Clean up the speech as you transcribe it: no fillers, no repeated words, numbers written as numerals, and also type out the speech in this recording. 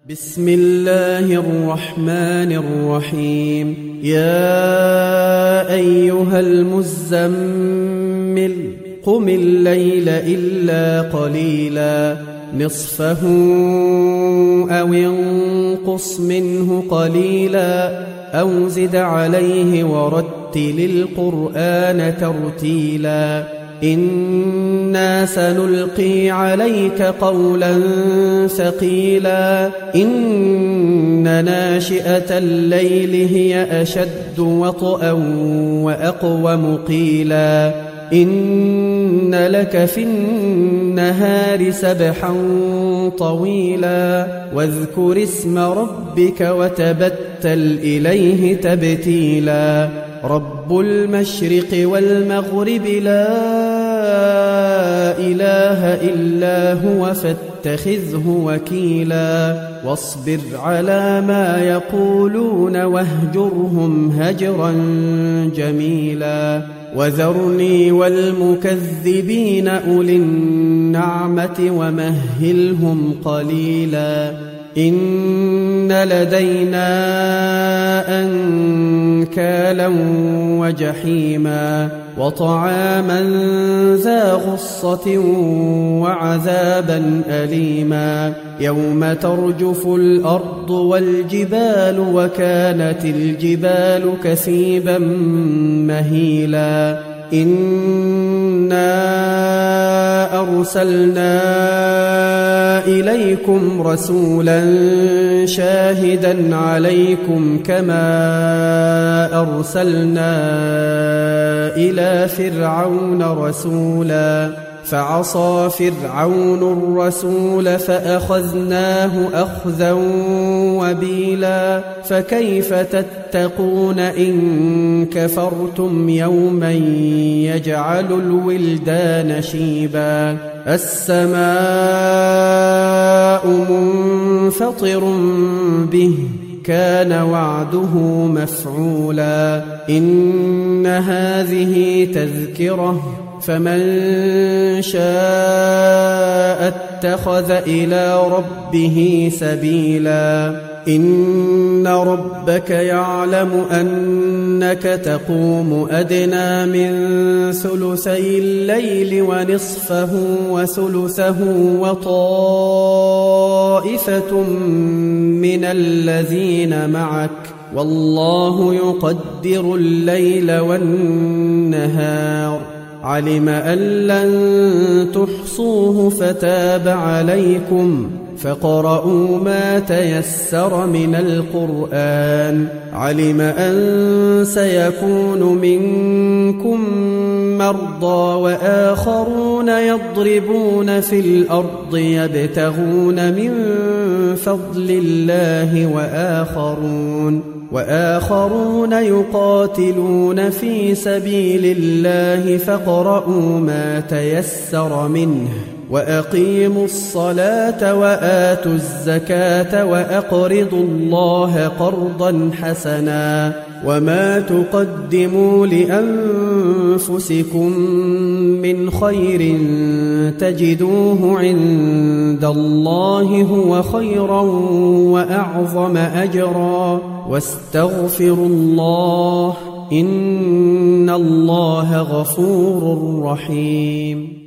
بسم الله الرحمن الرحيم. يا أيها المزمل قم الليل إلا قليلا نصفه أو انقص منه قليلا أو زد عليه ورتل القرآن ترتيلا إنا سنلقي عليك قولا ثقيلا إن ناشئة الليل هي أشد وطئا وأقوم قيلا إن لك في النهار سبحا طويلا واذكر اسم ربك وتبتل إليه تبتيلا رب المشرق والمغرب لا إله إلا هو فاتخذه وكيلا واصبر على ما يقولون واهجرهم هجرا جميلا وذرني والمكذبين أولي النعمة ومهلهم قليلا إن لدينا أنكالا وجحيما وطعاما ذا غصة وعذابا أليما يوم ترجف الأرض والجبال وكانت الجبال كثيبا مهيلا إنا أرسلنا إليكم رسولا شاهدا عليكم كما أرسلنا إلى فرعون رسولا فعصى فرعون الرسول فأخذناه أخذا وبيلا فكيف تتقون إن كفرتم يوما يجعل الولدان شيبا السماء منفطر به كان وعده مفعولا إن هذه تذكرة فمن شاء اتخذ إلى ربه سبيلا إن ربك يعلم أنك تقوم أدنى من ثلثي الليل ونصفه وثلثه وطائفة من الذين معك والله يقدر الليل والنهار علم أن لن تحصوه فتاب عليكم فاقرؤوا ما تيسر من القرآن علم أن سيكون منكم مرضى وآخرون يضربون في الأرض يبتغون من فضل الله وآخرون يقاتلون في سبيل الله فاقرؤوا ما تيسر منه وأقيموا الصلاة وآتوا الزكاة وأقرضوا الله قرضا حسنا وما تقدموا لأنفسكم من خير تجدوه عند الله هو خيرا وأعظم أجرا واستغفروا الله إن الله غفور رحيم.